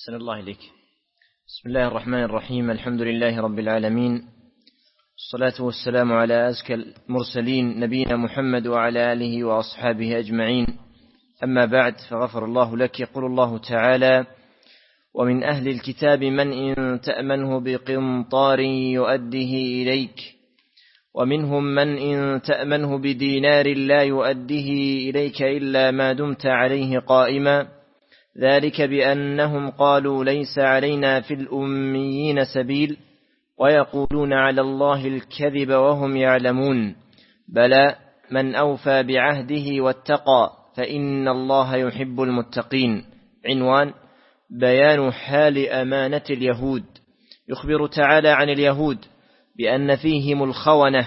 أحسن الله إليك. بسم الله الرحمن الرحيم. الحمد لله رب العالمين، الصلاة والسلام على أزكى المرسلين نبينا محمد وعلى آله وأصحابه أجمعين. أما بعد، فغفر الله لك. يقول الله تعالى: ومن أهل الكتاب من إن تأمنه بقنطار يؤده إليك، ومنهم من إن تأمنه بدينار لا يؤده إليك إلا ما دمت عليه قائما، ذلك بأنهم قالوا ليس علينا في الأميين سبيل ويقولون على الله الكذب وهم يعلمون. بلى من أوفى بعهده واتقى فإن الله يحب المتقين. عنوان: بيان حال أمانة اليهود. يخبر تعالى عن اليهود بأن فيهم الخونة،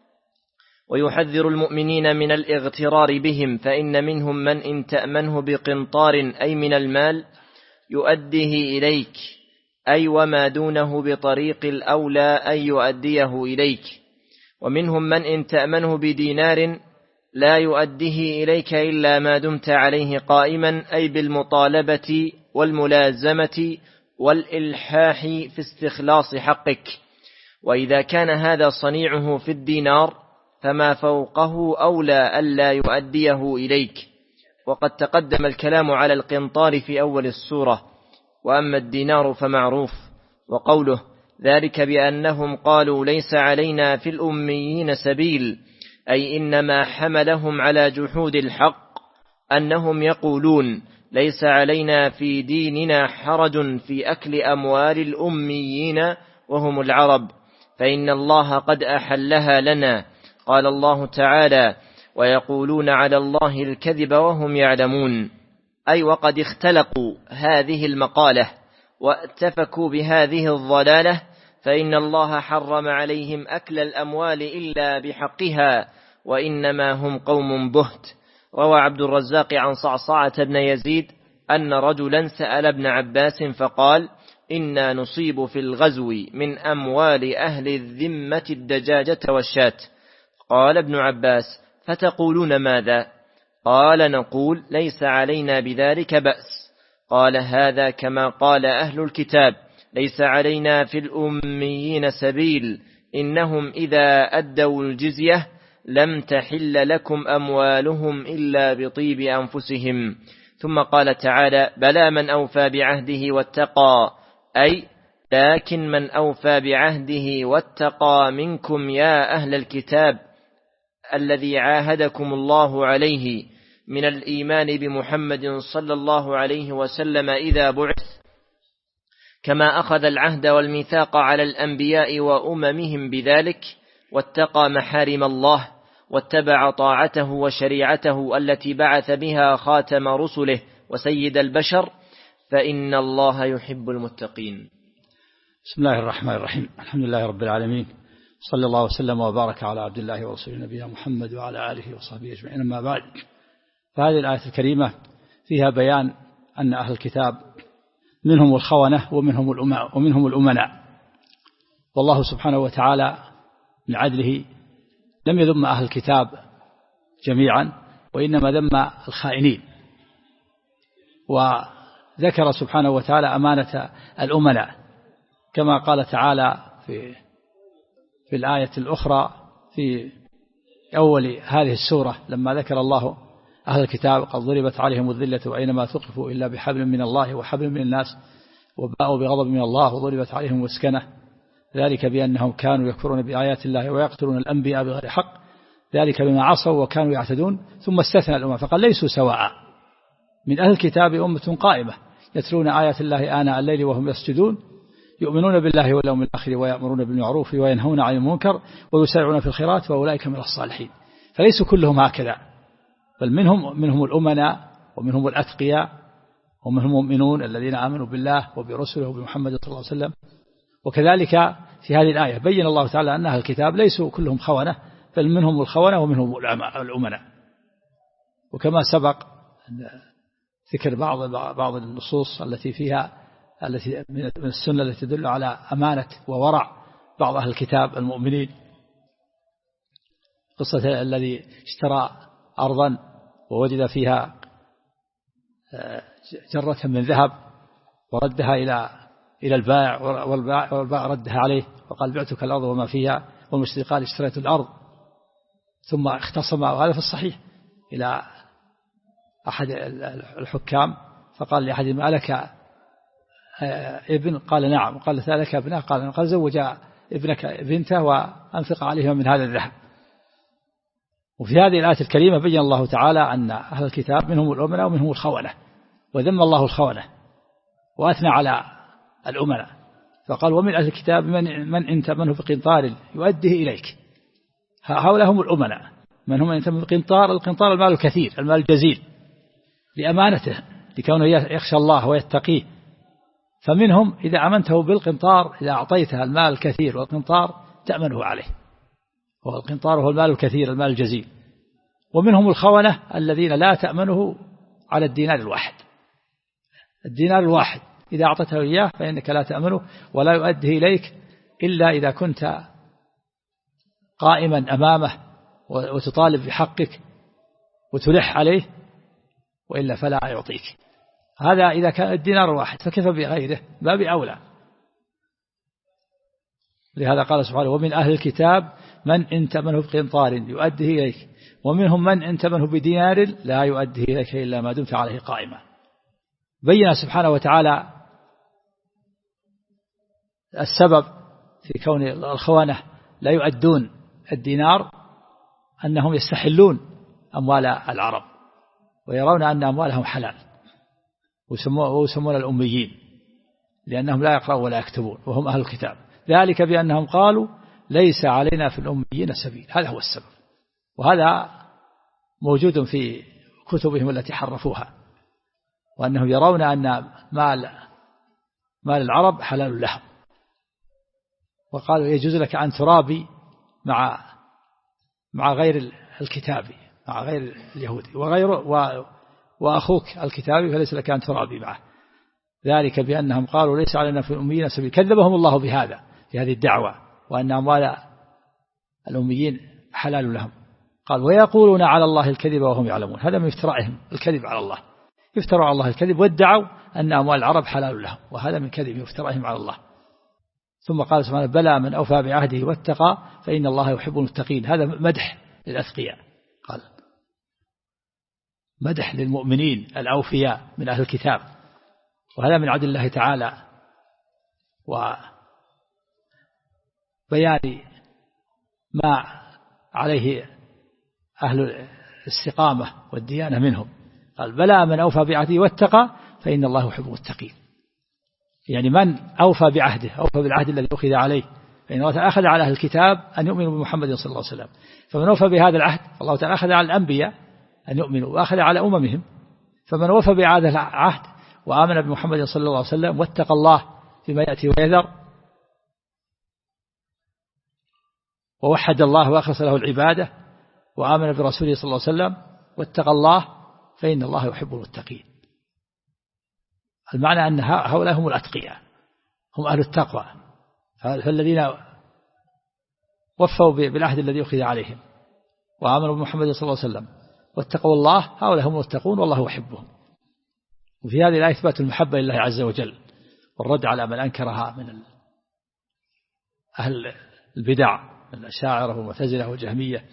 ويحذر المؤمنين من الاغترار بهم، فإن منهم من إن تأمنه بقنطار أي من المال يؤديه إليك، أي وما دونه بطريق الأولى أن يؤديه إليك. ومنهم من إن تأمنه بدينار لا يؤديه إليك إلا ما دمت عليه قائما، أي بالمطالبة والملازمة والإلحاح في استخلاص حقك. وإذا كان هذا صنيعه في الدينار فما فوقه أولى ألا يؤديه إليك. وقد تقدم الكلام على القنطار في أول السورة، وأما الدينار فمعروف. وقوله: ذلك بأنهم قالوا ليس علينا في الأميين سبيل، أي إنما حملهم على جحود الحق أنهم يقولون ليس علينا في ديننا حرج في أكل أموال الأميين وهم العرب، فإن الله قد أحلها لنا. قال الله تعالى: ويقولون على الله الكذب وهم يعلمون، أي وقد اختلقوا هذه المقالة واتفكوا بهذه الضلالة، فإن الله حرم عليهم أكل الأموال إلا بحقها، وإنما هم قوم بهت. روى عبد الرزاق عن صعصعة بن يزيد أن رجلا سأل ابن عباس فقال: إنا نصيب في الغزو من أموال أهل الذمة الدجاجة والشاة. قال ابن عباس: فتقولون ماذا؟ قال: نقول ليس علينا بذلك بأس. قال: هذا كما قال أهل الكتاب ليس علينا في الأميين سبيل، إنهم إذا أدوا الجزية لم تحل لكم أموالهم إلا بطيب أنفسهم. ثم قال تعالى: بلى من أوفى بعهده واتقى، أي لكن من أوفى بعهده واتقى منكم يا أهل الكتاب الذي عاهدكم الله عليه من الإيمان بمحمد صلى الله عليه وسلم إذا بعث، كما أخذ العهد والميثاق على الأنبياء وأممهم بذلك، واتقى محارم الله واتبع طاعته وشريعته التي بعث بها خاتم رسله وسيد البشر، فإن الله يحب المتقين. بسم الله الرحمن الرحيم. الحمد لله رب العالمين، صلى الله وسلم وبارك على عبد الله ورسوله نبينا محمد وعلى آله وصحبه أجمعين. أما بعد، فهذه الآية الكريمة فيها بيان أن أهل الكتاب منهم الخونة ومنهم الأمناء، والله سبحانه وتعالى من عدله لم يذم أهل الكتاب جميعا، وإنما ذم الخائنين، وذكر سبحانه وتعالى أمانة الأمناء كما قال تعالى في الآية الأخرى في أول هذه السورة لما ذكر الله أهل الكتاب: قد ضربت عليهم الذلة أينما ثقفوا إلا بحبل من الله وحبل من الناس وباءوا بغضب من الله وضربت عليهم مسكنة، ذلك بأنهم كانوا يكفرون بآيات الله ويقتلون الأنبياء بغير حق، ذلك بما عصوا وكانوا يعتدون. ثم استثنى الأمم فقال: ليسوا سواء، من أهل الكتاب أمة قائمة يتلون آيات الله آناء الليل وهم يسجدون، يؤمنون بالله واليوم الآخر ويأمرون بالمعروف وينهون عن المنكر ويسارعون في الخيرات وأولئك من الصالحين. فليسوا كلهم هكذا، بل منهم الأمناء ومنهم الأتقياء ومنهم المؤمنون الذين آمنوا بالله وبرسله وبمحمد صلى الله عليه وسلم. وكذلك في هذه الآية بين الله تعالى أن أهل الكتاب ليسوا كلهم خونة، بل منهم الخونة ومنهم الأمناء. وكما سبق ذكر بعض النصوص التي من السنة التي تدل على أمانة وورع بعض أهل الكتاب المؤمنين، قصة الذي اشترى أرضا ووجد فيها جرة من ذهب وردها إلى البائع، والبائع ردها عليه وقال بعتك الأرض وما فيها، والمشتري قال اشتريت الأرض، ثم اختصم، وهذا في الصحيح، إلى أحد الحكام فقال لأحدهم ألك ابن؟ قال نعم. قال لك ابنه؟ قال زوج ابنك بنته وأنفق عليهم من هذا الذهب. وفي هذه الآية الكريمة بين الله تعالى أن أهل الكتاب منهم الأمناء ومنهم الخونة، وذم الله الخونة وأثنى على الأمناء فقال ومن أهل الكتاب من إن تأمنه بقنطار يؤديه إليك. هؤلاء هم الأمناء. من هم إن تأمنه بقنطار؟ القنطار المال الكثير، المال الجزيل، لأمانته، لكونه يخشى الله ويتقيه. فمنهم إذا أمنته بالقنطار، إذا أعطيته المال الكثير والقنطار تأمنه عليه، والقنطار هو المال الكثير، المال الجزيل. ومنهم الخونة الذين لا تأمنه على الدينار الواحد. الدينار الواحد إذا أعطته إياه فإنك لا تأمنه ولا يؤديه إليك إلا إذا كنت قائما أمامه وتطالب بحقك وتلح عليه، وإلا فلا يعطيك. هذا إذا كان الدينار الواحد، فكيف بغيره؟ باب أولى. لهذا قال سبحانه ومن أهل الكتاب من إن تأمنه بقنطار يؤديه إليك، ومنهم من إن تأمنه بدينار لا يؤديه إليك إلا ما دمت عليه قائما. بين سبحانه وتعالى السبب في كون الخونة لا يؤدون الدينار، أنهم يستحلون أموال العرب ويرون أن أموالهم حلال، ويسمون الأميين لأنهم لا يقرأون ولا يكتبون وهم أهل الكتاب، ذلك بأنهم قالوا ليس علينا في الأميين سبيل. هذا هو السبب، وهذا موجود في كتبهم التي حرفوها، وأنهم يرون أن مال العرب حلال لهم، وقالوا يجوز لك أن ترابي مع غير الكتابي، مع غير اليهودي وأخوك الكتابي فليس لك أن ترابي معه، ذلك بأنهم قالوا ليس علينا في الأميين سبيل. كذبهم الله بهذا، في هذه الدعوة، وأن أموال الأميين حلال لهم. قال ويقولون على الله الكذب وهم يعلمون. هذا من افترائهم الكذب على الله، يفتروا على الله الكذب وادعوا أن أموال العرب حلال لهم، وهذا من كذب افترائهم على الله. ثم قال سبحانه بلى من أوفى بعهده واتقى فإن الله يحب المتقين. هذا مدح للأتقياء، قال مدح للمؤمنين الأوفياء من أهل الكتاب، وهذا من عدل الله تعالى وبيان ما عليه أهل الاستقامة والديانة منهم. قال بلى من أوفى بعهده واتقى فإن الله يحب المتقين. يعني من أوفى بعهده، أوفى بالعهد الذي أخذ عليه، فإن الله تعالى أخذ على أهل الكتاب أن يؤمنوا بمحمد صلى الله عليه وسلم، فمن أوفى بهذا العهد فالله تعالى أخذ على الأنبياء أن يؤمنوا، وأخذ على أممهم، فمن وفى بهذا العهد وآمن بمحمد صلى الله عليه وسلم واتقى الله فيما يأتي ويذر، ووحد الله وأخلص له العبادة، وآمن برسوله صلى الله عليه وسلم واتقى الله فإن الله يحب المتقين. المعنى أن هؤلاء هم الأتقياء، هم أهل التقوى، فالذين وفوا بالعهد الذي أخذ عليهم وآمنوا بمحمد صلى الله عليه وسلم واتقوا الله، هؤلاء هم المتقون والله يحبهم. وفي هذه الآية إثبات المحبة لله عز وجل، والرد على من أنكرها من أهل البدع من الأشاعرة والمعتزلة والجهمية.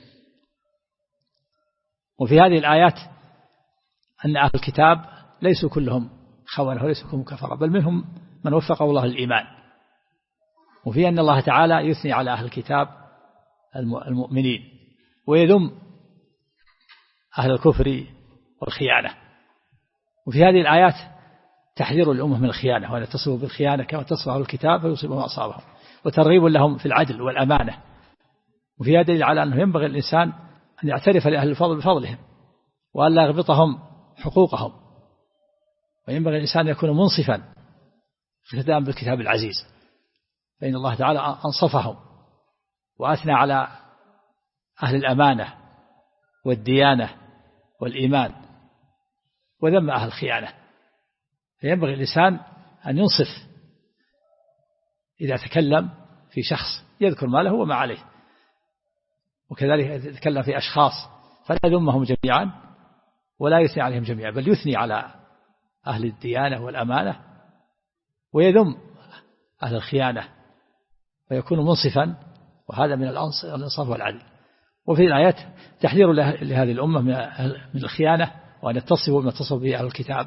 وفي هذه الآيات أن أهل الكتاب ليسوا كلهم خونة وليسوا كلهم كفرة، بل منهم من وفقه الله الإيمان. وفي أن الله تعالى يثني على أهل الكتاب المؤمنين ويذم أهل الكفر والخيانة. وفي هذه الآيات تحذير الأمة من الخيانة، وأن يتصفوا بالخيانة كما تصف أهل الكتاب فيصيبهم أصابهم، وترغيب لهم في العدل والأمانة. وفي هذا دليل على أنه ينبغي الإنسان أن يعترف لأهل الفضل بفضلهم، وأن لا يغبطهم حقوقهم، وينبغي الإنسان أن يكون منصفا في الالتزام بالكتاب العزيز، فإن الله تعالى أنصفهم وأثنى على أهل الأمانة والديانة والإيمان، وذم أهل الخيانة. فينبغي الإنسان أن ينصف إذا تكلم في شخص، يذكر ما له وما عليه، وكذلك يتكلم في أشخاص فلا يذمهم جميعا ولا يثني عليهم جميعا، بل يثني على أهل الديانة والأمانة ويذم أهل الخيانة ويكون منصفا، وهذا من الإنصاف والعدل. وفي الآيات تحذير لهذه الأمة من الخيانة، وأن يتصفوا بما اتصف به أهل الكتاب،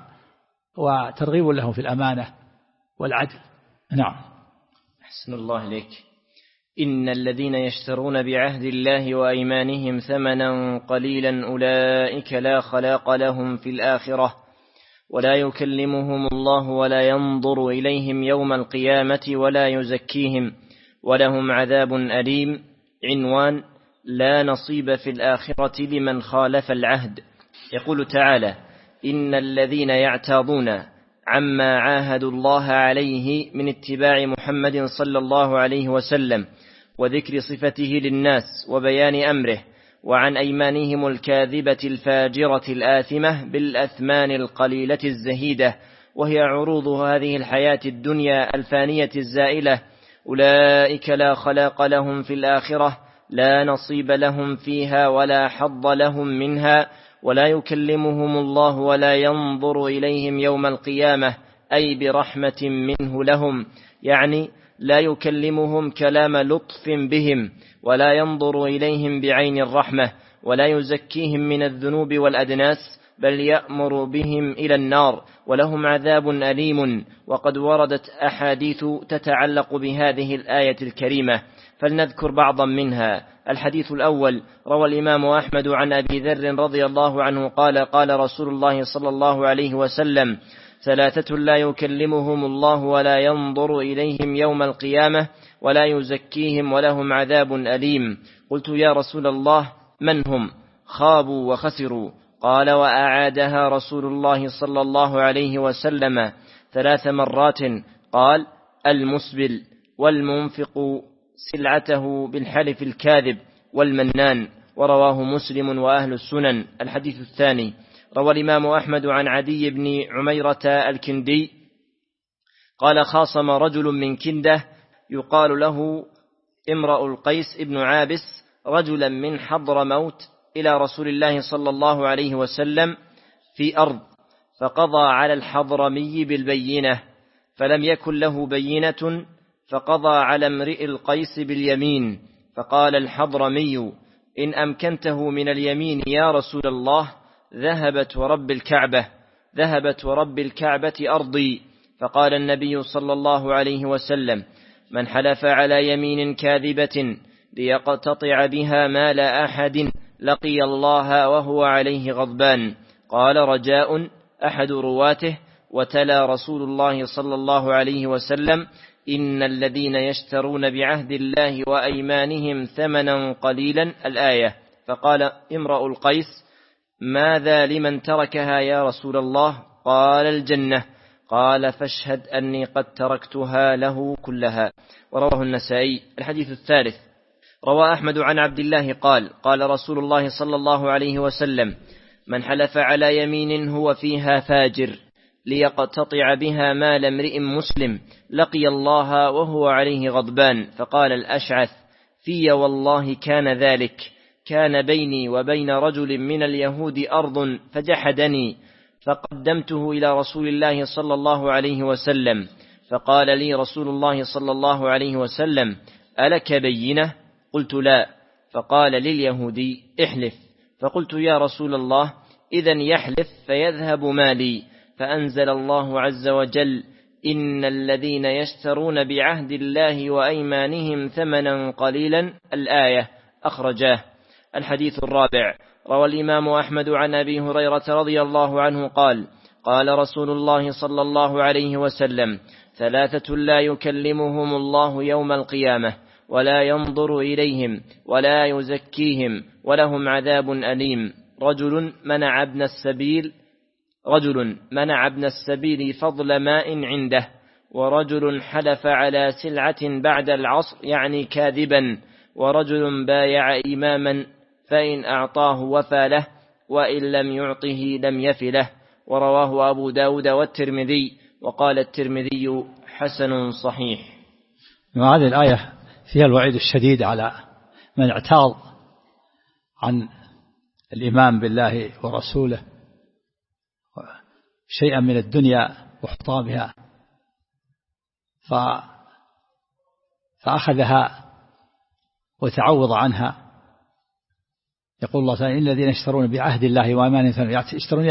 وترغيب لهم في الأمانة والعدل. نعم. أحسن الله إليك. إن الذين يشترون بعهد الله وأيمانهم ثمنا قليلا أولئك لا خلاق لهم في الآخرة ولا يكلمهم الله ولا ينظر إليهم يوم القيامة ولا يزكيهم ولهم عذاب أليم. عنوان: لا نصيب في الآخرة لمن خالف العهد. يقول تعالى: إن الذين يعتاضون عما عاهدوا الله عليه من اتباع محمد صلى الله عليه وسلم وذكر صفته للناس وبيان أمره، وعن أيمانهم الكاذبة الفاجرة الآثمة بالأثمان القليلة الزهيدة، وهي عروض هذه الحياة الدنيا الفانية الزائلة، أولئك لا خلاق لهم في الآخرة، لا نصيب لهم فيها ولا حظ لهم منها، ولا يكلمهم الله ولا ينظر إليهم يوم القيامة، أي برحمة منه لهم، يعني لا يكلمهم كلام لطف بهم، ولا ينظر إليهم بعين الرحمة، ولا يزكيهم من الذنوب والأدناس، بل يأمر بهم إلى النار، ولهم عذاب أليم. وقد وردت أحاديث تتعلق بهذه الآية الكريمة، فلنذكر بعضا منها. الحديث الأول: روى الإمام أحمد عن أبي ذر رضي الله عنه قال: قال رسول الله صلى الله عليه وسلم: ثلاثة لا يكلمهم الله ولا ينظر إليهم يوم القيامة ولا يزكيهم ولهم عذاب أليم. قلت: يا رسول الله من هم؟ خابوا وخسروا. قال: وأعادها رسول الله صلى الله عليه وسلم 3 مرات. قال: المسبل، والمنفق سلعته بالحلف الكاذب، والمنان. ورواه مسلم وأهل السنن. الحديث الثاني: روى الإمام أحمد عن عدي بن عميرة الكندي قال: خاصم رجل من كندة يقال له امرأ القيس ابن عابس رجلا من حضرموت إلى رسول الله صلى الله عليه وسلم في أرض، فقضى على الحضرمي بالبينة، فلم يكن له بينة، فقضى على امرئ القيس باليمين، فقال الحضرمي: إن أمكنته من اليمين يا رسول الله ذهبت ورب الكعبة أرضي. فقال النبي صلى الله عليه وسلم: من حلف على يمين كاذبة ليقتطع بها مال أحد لقي الله وهو عليه غضبان. قال رجاء أحد رواته: وتلا رسول الله صلى الله عليه وسلم: إن الذين يشترون بعهد الله وأيمانهم ثمنا قليلا، الآية. فقال امرأ القيس: ماذا لمن تركها يا رسول الله؟ قال: الجنة. قال: فاشهد أني قد تركتها له كلها. ورواه النسائي. الحديث الثالث: روى أحمد عن عبد الله قال: قال رسول الله صلى الله عليه وسلم: من حلف على يمين هو فيها فاجر ليقتطع بها مال امرئ مسلم لقي الله وهو عليه غضبان. فقال الأشعث: في والله كان ذلك، كان بيني وبين رجل من اليهود أرض فجحدني، فقدمته إلى رسول الله صلى الله عليه وسلم، فقال لي رسول الله صلى الله عليه وسلم: ألك بينة؟ قلت: لا. فقال لليهودي: احلف. فقلت: يا رسول الله، إذن يحلف فيذهب مالي. فأنزل الله عز وجل: إن الذين يشترون بعهد الله وأيمانهم ثمنا قليلا، الآية. أخرجاه. الحديث الرابع: روى الإمام أحمد عن أبي هريرة رضي الله عنه قال: قال رسول الله صلى الله عليه وسلم: ثلاثة لا يكلمهم الله يوم القيامة ولا ينظر إليهم ولا يزكيهم ولهم عذاب أليم: رجل منع ابن السبيل فضل ماء عنده، ورجل حلف على سلعة بعد العصر يعني كاذبا، ورجل بايع إماما فإن أعطاه وفى له وإن لم يعطه لم يف له. ورواه أبو داود والترمذي، وقال الترمذي: حسن صحيح. هذه الآية فيها الوعيد الشديد على من اعتاض عن الإيمان بالله ورسوله شيئا من الدنيا وحطامها، فأخذها وتعوض عنها. يقول الله تعالى إن الذين يشترون بعهد الله وأيمانهم يشترون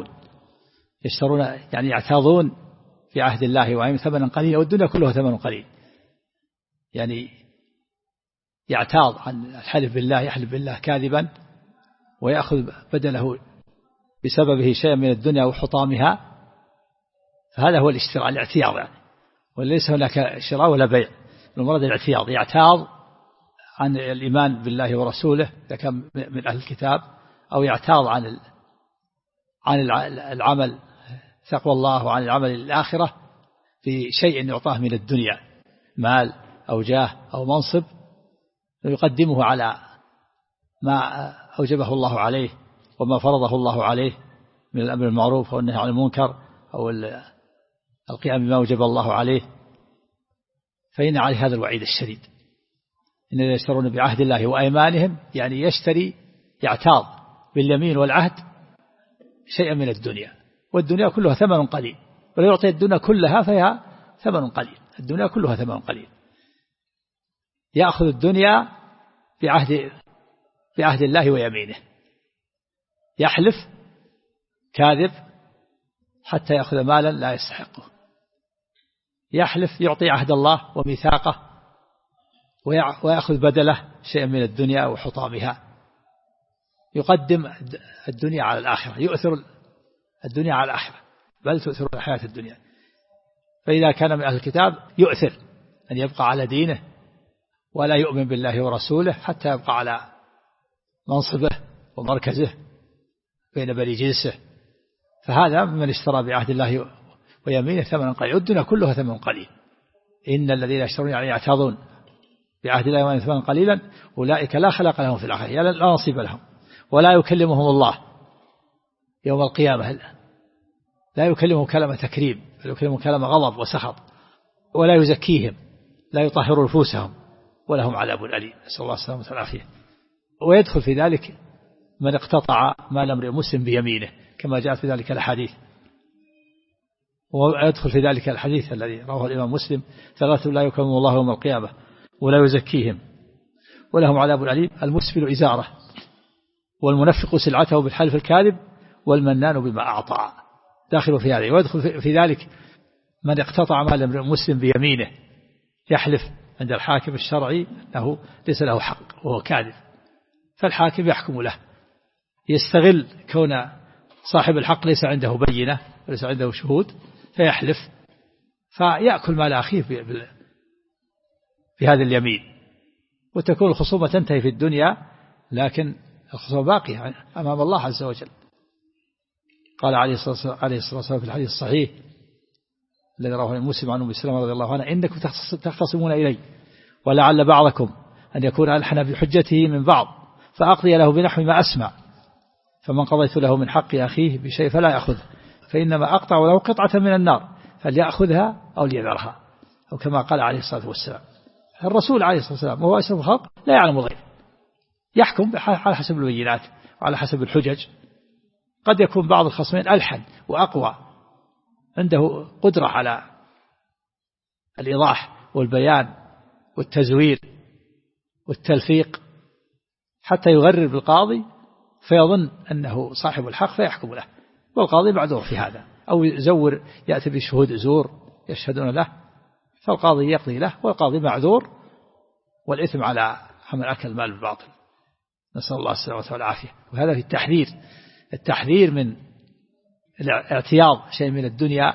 يعني يعتاضون في عهد الله وأيمانهم ثمنا قليلا، والدنيا كلها ثمن قليل. يعني يعتاض عن الحلف بالله، يحلف بالله كاذبا ويأخذ بدله بسببه شيئا من الدنيا وحطامها، فهذا هو الاشتراء، الاعتياض يعني. وليس هناك شراء ولا بيع، المراد الاعتياض، يعتاض عن الإيمان بالله ورسوله إذا كان من أهل الكتاب، أو يعتاض عن العمل تقوى الله وعن العمل الآخرة في شيء يعطاه من الدنيا، مال أو جاه أو منصب، ويقدمه على ما أوجبه الله عليه وما فرضه الله عليه من الأمر بالمعروف والنهي عن المنكر أو القيام بما أوجب الله عليه، فإن عليه هذا الوعيد الشديد. إن يشترون بعهد الله وأيمانهم، يعني يشتري، يعتاض باليمين والعهد شيئا من الدنيا، والدنيا كلها ثمن قليل، ولا يعطي الدنيا كلها فهي ثمن قليل، الدنيا كلها ثمن قليل. يأخذ الدنيا بعهد الله ويمينه، يحلف كاذب حتى يأخذ مالا لا يستحقه، يحلف يعطي عهد الله وميثاقه ويأخذ بدله شيئا من الدنيا وحطامها، يقدم الدنيا على الآخرة، يؤثر الدنيا على الآخرة، بل تؤثر الحياة الدنيا. فإذا كان من أهل الكتاب يؤثر أن يبقى على دينه ولا يؤمن بالله ورسوله حتى يبقى على منصبه ومركزه بين بني جنسه، فهذا من اشترى بعهد الله ويمينه ثمنا قليلا، والدنيا كلها ثمن قليل. إن الذين يشترون يعني يعتاضون بعهد الله ويمينه ثمنا قليلا أولئك لا خلاق لهم في الآخرة، يعني لا نصيب لهم، ولا يكلمهم الله يوم القيامة، لا يكلمهم كلمة تكريم، بل يكلمهم كلمة غضب وسخط، ولا يزكيهم، لا يطهر نفوسهم، ولهم عذاب أليم، نسأل الله السلامة والعافية. ويدخل في ذلك من اقتطع مال امرئ مسلم بيمينه كما جاء في ذلك الحديث، ويدخل في ذلك الحديث الذي رواه الإمام مسلم: ثلاثة لا يكلمهم الله يوم القيامة ولا يزكيهم ولهم عذاب أليم: المسبل إزاره، والمنفق سلعته بالحلف الكاذب، والمنان بما أعطى. داخل في هذا. ويدخل في ذلك من اقتطع مال امرئ مسلم بيمينه، يحلف عند الحاكم الشرعي أنه ليس له حق وهو كاذب، فالحاكم يحكم له، يستغل كون صاحب الحق ليس عنده بينة وليس عنده شهود، فيحلف فيأكل مال أخيه بهذا اليمين، وتكون الخصومة تنتهي في الدنيا، لكن الخصومة باقية أمام الله عز وجل. قال عليه الصلاة والسلام في الحديث الصحيح الذي رواه مسلم عن أم سلمة رضي الله عنها: إنكم تختصمون إلي ولعل بعضكم أن يكون ألحن بحجته من بعض، فأقضي له بنحو ما أسمع، فمن قضيت له من حق أخيه بشيء فلا يأخذه، فإنما أقطع له قطعة من النار فليأخذها أو ليذرها، أو كما قال عليه الصلاة والسلام. الرسول عليه الصلاة والسلام وهو أشرف الخلق لا يعلم الغيب، يحكم على حسب البينات وعلى حسب الحجج. قد يكون بعض الخصمين ألحن وأقوى، عنده قدرة على الإيضاح والبيان والتزوير والتلفيق حتى يغرر بالقاضي فيظن أنه صاحب الحق فيحكم له، والقاضي معذور في هذا، أو يزور يأتي بشهود زور يشهدون له فالقاضي يقضي له، والقاضي معذور، والإثم على من أكل المال بالباطل، نسأل الله السلامة والعافية. وهذا في التحذير من الاعتياض شيء من الدنيا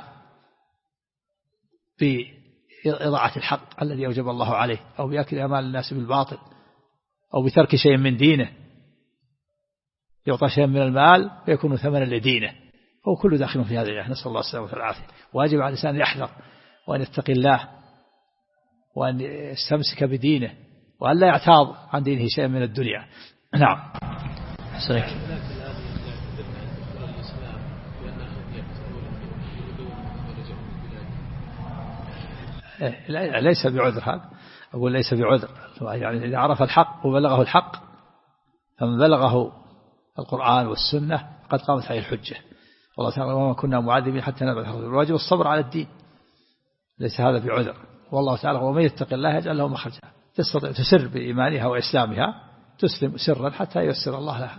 بإضاعة الحق الذي أوجب الله عليه، أو بأكل أموال الناس بالباطل، أو بترك شيء من دينه، يعطى شيء من المال ويكون ثمنا لدينه، هو كله داخل في هذا. نسأل الله السلامة والعافية. واجب على الإنسان يحذر وأن يتقي الله وأن يستمسك بدينه وأن لا يعتاض عن دينه شيء من الدنيا. نعم. حسنك. ليس بعذر هذا، أقول ليس بعذر، يعني إذا عرف الحق وبلغه الحق، فمن بلغه القرآن والسنة قد قامت عليه الحجة. والله تعالى: وما كنا معذبين حتى نبعث رسولا، الواجب الصبر على الدين، ليس هذا بعذر. والله تعالى ومن يتق الله يجعل له مخرجا. تستطيع تسر بإيمانها وإسلامها، تسلم سرا حتى ييسر الله لها.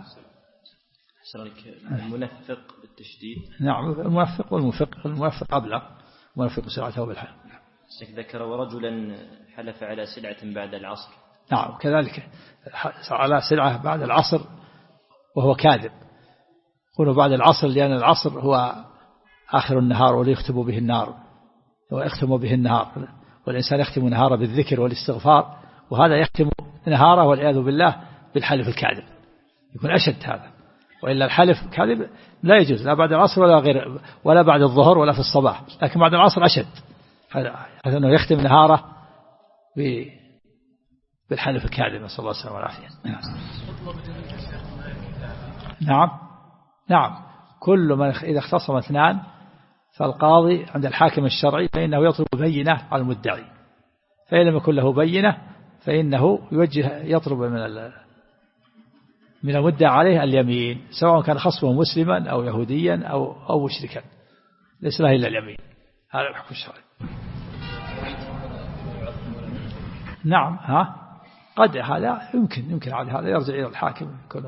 المنفق بالتشديد. نعم الموفق والمنفق، الموفق أبلغ، المنفق سرعته بالحلف. ذكر ورجلا حلف على سلعة بعد العصر. نعم كذلك على سلعة بعد العصر وهو كاذب. يقولوا بعد العصر لأن العصر هو آخر النهار وليختم به النار، ويختم به النهار، والإنسان يختم نهاره بالذكر والاستغفار، وهذا يختم نهاره والعياذ بالله بالحلف الكاذب، يكون أشد هذا. وإلا الحلف كاذب لا يجوز لا بعد العصر ولا غير، ولا بعد الظهر ولا في الصباح، لكن بعد العصر أشد، هذا أنه يختم نهاره بالحلف الكاذب، نسأل الله السلامة والعافية. نعم كل من إذا اختصم اثنان فالقاضي عند الحاكم الشرعي فإنه يطلب بينة على المدعي، فإن لم يكن له بينة فإنه يطلب من المدعى عليه اليمين، سواء كان خصمه مسلما أو يهوديا أو مشركا، ليس له إلا اليمين. هذا الحكم الشرعي. نعم قد هذا يمكن هذا يرجع إلى الحاكم كله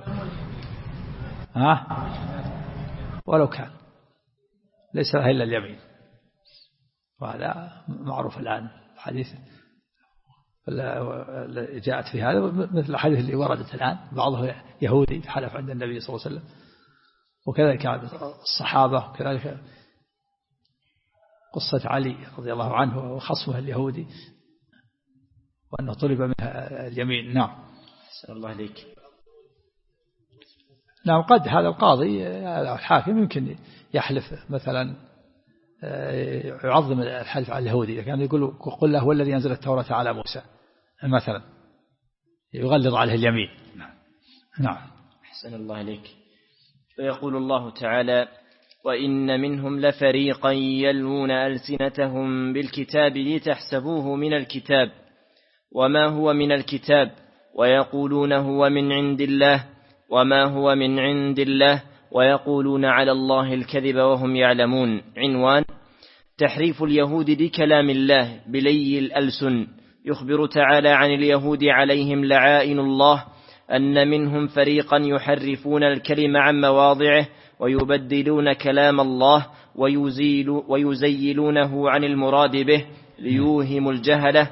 ولو كان ليس له إلا اليمين، وهذا معروف الآن. الحديث جاءت في هذا مثل الحديث اللي وردت الآن، بعضه يهودي حلف عند النبي صلى الله عليه وسلم، وكذلك الصحابة، وكذلك قصة علي رضي الله عنه وخصمه اليهودي وأنه طلب منها اليمين. نعم أسأل الله عليك. نعم قد هذا القاضي الحاكم يمكن يحلف مثلا يعظم الحلف على اليهودي، كان يقول قل له هو الذي أنزل التوراة على موسى مثلا، يغلظ عليه اليمين. نعم أحسن الله عليك. ويقول الله تعالى وإن منهم لفريقا يلوون ألسنتهم بالكتاب لتحسبوه من الكتاب وما هو من الكتاب ويقولون هو من عند الله وما هو من عند الله ويقولون على الله الكذب وهم يعلمون. عنوان: تحريف اليهود لكلام الله بلي الألسن. يخبر تعالى عن اليهود عليهم لعائن الله أن منهم فريقا يحرفون الكلم عن مواضعه ويبدلون كلام الله ويزيلونه عن المراد به ليوهم الجهلة.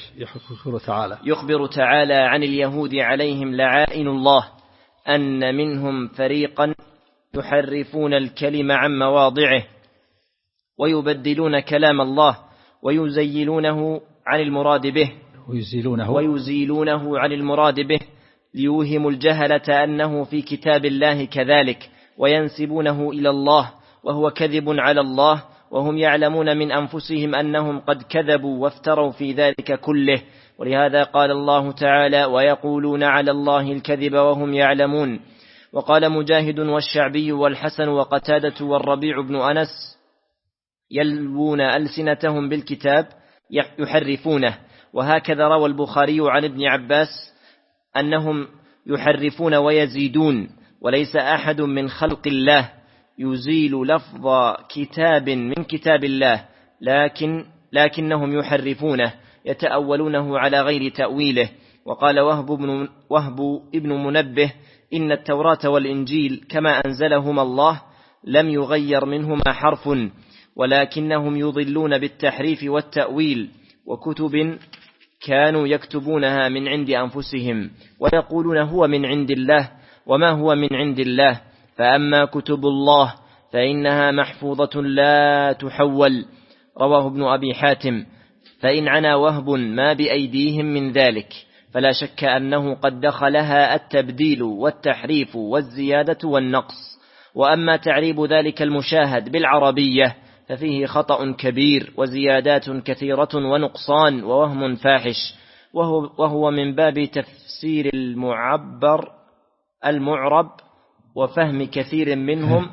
يخبر تعالى عن اليهود عليهم لعائن الله أن منهم فريقا يحرفون الكلم عن مواضعه ويبدلون كلام الله ويزيلونه عن المراد به ويزيلونه عن المراد به ليوهم الجهلة أنه في كتاب الله كذلك، وينسبونه إلى الله وهو كذب على الله، وهم يعلمون من أنفسهم أنهم قد كذبوا وافتروا في ذلك كله. ولهذا قال الله تعالى ويقولون على الله الكذب وهم يعلمون. وقال مجاهد والشعبي والحسن وقتادة والربيع بن أنس يلوون ألسنتهم بالكتاب يحرفونه. وهكذا روى البخاري عن ابن عباس أنهم يحرفون ويزيدون، وليس أحد من خلق الله يزيل لفظ كتاب من كتاب الله، لكنهم يحرفونه يتأولونه على غير تأويله. وقال وهب ابن منبه إن التوراة والإنجيل كما أنزلهما الله لم يغير منهما حرف، ولكنهم يضلون بالتحريف والتأويل، وكتب كانوا يكتبونها من عند أنفسهم ويقولون هو من عند الله وما هو من عند الله. فأما كتب الله فإنها محفوظة لا تحول. رواه ابن أبي حاتم. فإن عنا وهب ما بأيديهم من ذلك فلا شك أنه قد دخلها التبديل والتحريف والزيادة والنقص. وأما تعريب ذلك المشاهد بالعربية ففيه خطأ كبير وزيادات كثيرة ونقصان ووهم فاحش، وهو من باب تفسير المعرب وفهم كثير منهم،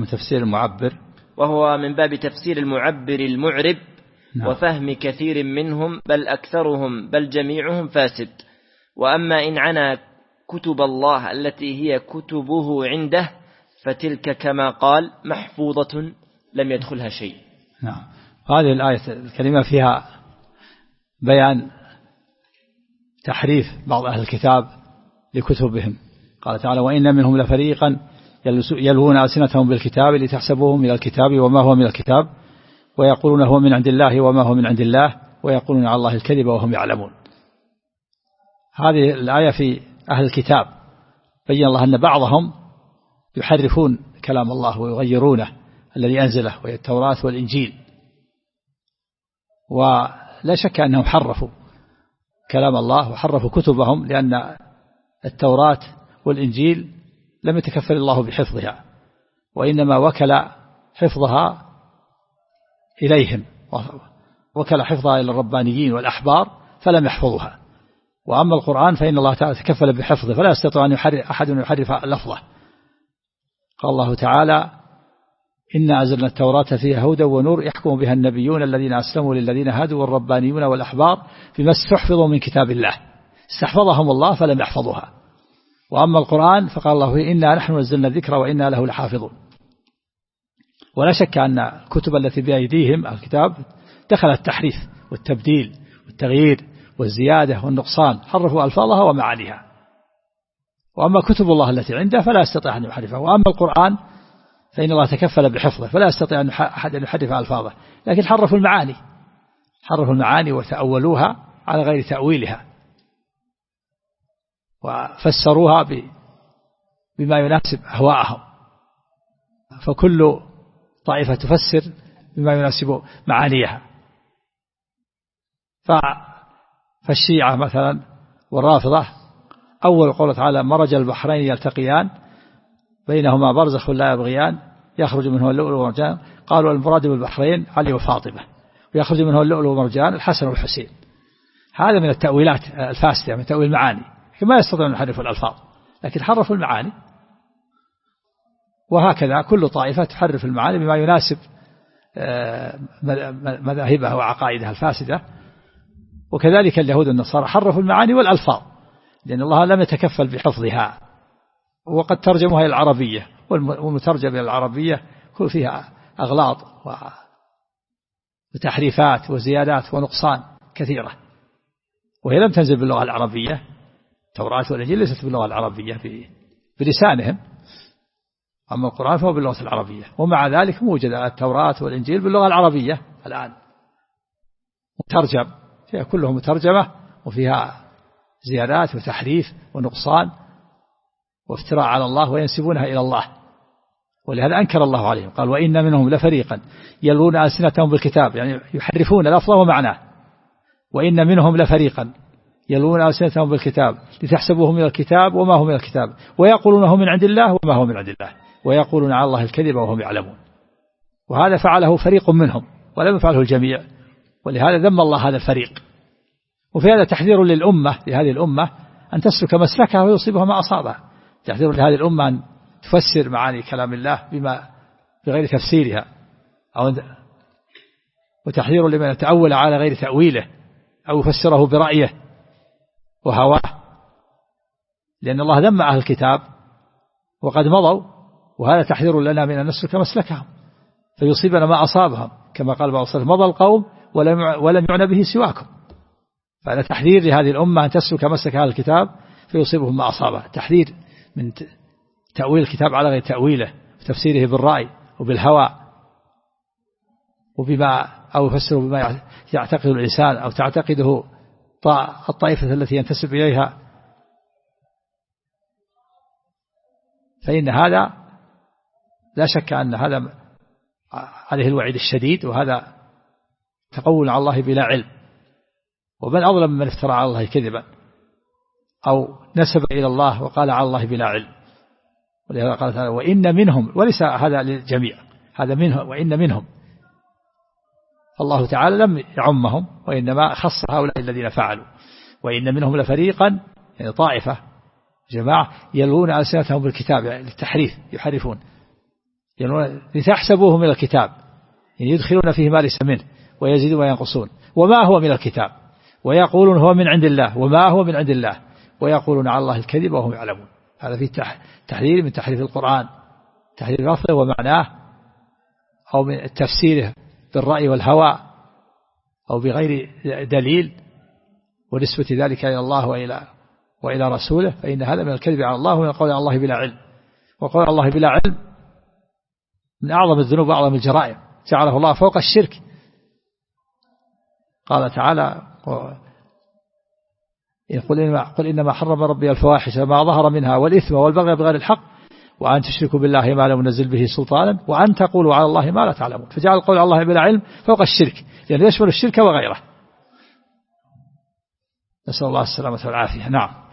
وهو من باب تفسير المعبر المعرب وفهم كثير منهم، بل أكثرهم بل جميعهم فاسد. وأما إن عنا كتب الله التي هي كتبه عنده فتلك كما قال محفوظة لم يدخلها شيء. نعم. هذه الآية الكريمة فيها بيان تحريف بعض أهل الكتاب لكتبهم. قال تعالى: وإن منهم لفريقا يلوون ألسنتهم بالكتاب لتحسبوه من الكتاب وما هو من الكتاب ويقولون هو من عند الله وما هو من عند الله ويقولون على الله الكذب وهم يعلمون. هذه الآية في أهل الكتاب بين الله أن بعضهم يحرفون كلام الله ويغيرونه الذي أنزله وهي التوراة والإنجيل، ولا شك أنهم حرفوا كلام الله وحرفوا كتبهم، لأن التوراة والإنجيل لم يتكفل الله بحفظها، وإنما وكل حفظها إليهم، وكل حفظها إلى الربانيين والأحبار فلم يحفظوها. وأما القرآن فإن الله تعالى تكفل بحفظه فلا يستطيع أن أحد يحرف لفظه. قال الله تعالى: إنا أنزلنا التوراة فيها هدى ونور يحكم بها النبيون الذين أسلموا للذين هادوا والربانيون والأحبار بما استحفظوا من كتاب الله، استحفظهم الله فلم يحفظوها. وأما القرآن فقال الله: إنا نحن نزلنا الذكر وإنا له لحافظون. ولا شك أن الكتب التي بأيديهم الكتاب دخل التحريف والتبديل والتغيير والزيادة والنقصان، حرفوا ألفاظها ومعانيها. وأما كتب الله التي عنده فلا يستطيع أن يحرفها. وأما القرآن فإن الله تكفل بحفظه فلا يستطيع أحد أن يحرف ألفاظه، لكن حرفوا المعاني وتأولوها على غير تأويلها، وفسروها بما يناسب أهواءهم، فكل طائفة تفسر بما يناسب معانيها. فالشيعة مثلا والرافضة أول قول تعالى: مرج البحرين يلتقيان بينهما برزخ لا يبغيان يخرج منه اللؤلؤ والمرجان، قالوا المراد بالبحرين علي وفاطمة، ويخرج منه اللؤلؤ والمرجان الحسن والحسين. هذا من التأويلات الفاسدة، من تأويل المعاني، ما يستطيع أن يحرفوا الألفاظ، لكن حرفوا المعاني. وهكذا كل طائفة تحرف المعاني بما يناسب مذاهبها وعقائدها الفاسدة. وكذلك اليهود والنصارى حرفوا المعاني والألفاظ، لأن الله لم يتكفل بحفظها، وقد ترجموها إلى العربية، والمترجم إلى العربية كل فيها أغلاط وتحريفات وزيادات ونقصان كثيرة، وهي لم تنزل باللغة العربية. التوراة والإنجيل ليست باللغة العربية بلسانهم، أما القرآن فهو باللغة العربية. ومع ذلك موجد التوراة والإنجيل باللغة العربية الآن مترجم، فيها كلهم مترجمة وفيها زيادات وتحريف ونقصان وافتراء على الله وينسبونها إلى الله، ولهذا أنكر الله عليهم. قال: وإن منهم لفريقا يلوون ألسنتهم بالكتاب، يعني يحرفون لفظه ومعناه. وإن منهم لفريقا يلوون ألسنتهم بالكتاب لتحسبوه من الكتاب وما هو من الكتاب ويقولون هو من عند الله وما هو من عند الله ويقولون على الله الكذب وهم يعلمون. وهذا فعله فريق منهم ولم يفعله الجميع، ولهذا ذم الله هذا الفريق. وفي هذا تحذير للأمة، لهذه الأمة أن تسلك مسلكها ويصيبها ما أصابها، تحذير لهذه الأمة أن تفسر معاني كلام الله بغير تفسيرها، وتحذير لمن يتأول على غير تأويله أو يفسره برأيه وهواه، لأن الله ذم أهل الكتاب وقد مضوا، وهذا تحذير لنا من أن نسلك مسلكهم فيصيبنا ما أصابهم، كما قال بعض السلف: مضى القوم ولم يعنى به سواكم. فهذا تحذير لهذه الأمة أن تسلك مسلك أهل الكتاب فيصيبهم ما أصابه، تحذير من تأويل الكتاب على غير تأويله وتفسيره بالرأي وبالهوى أو يفسره بما يعتقده الإنسان أو تعتقده الطائفة التي ينتسب إليها. فإن هذا لا شك أن هذا عليه الوعيد الشديد، وهذا تقول على الله بلا علم. ومن أظلم من افترى على الله كذبا أو نسب إلى الله وقال على الله بلا علم. ولهذا قال تعالى: وإن منهم، وليس هذا للجميع، هذا منهم، وإن منهم. الله تعالى لم يعمهم، وإنما خص هؤلاء الذين فعلوا. وإن منهم لفريقا، يعني طائفة جماعة، يلوون ألسنتهم بالكتاب، يعني للتحريف، يحرفون، يلوون لتحسبوه من الكتاب، يعني يدخلون فيه ما ليس منه ويزيدون وينقصون، وما هو من الكتاب، ويقولون هو من عند الله وما هو من عند الله ويقولون على الله الكذب وهم يعلمون. هذا فيه تحذير من تحريف القرآن، تحريف لفظه ومعناه، أو من تفسيره بالرأي والهوى أو بغير دليل ونسبة ذلك إلى الله وإلى رسوله، فإن هذا من الكذب على الله ومن القول على الله بلا علم. وقول الله بلا علم من أعظم الذنوب وأعظم الجرائم، جعله الله فوق الشرك. قال تعالى: قل إنما حرم ربي الفواحش ما ظهر منها والإثم والبغي بغير الحق وأن تشركوا بالله ما لم ينزل به سلطانا وأن تقولوا على الله ما لا تعلمون. فجعل القول على الله بلا علم فوق الشرك، لأنه يشمل الشرك وغيره. نسأل الله السلامة والعافية. نعم.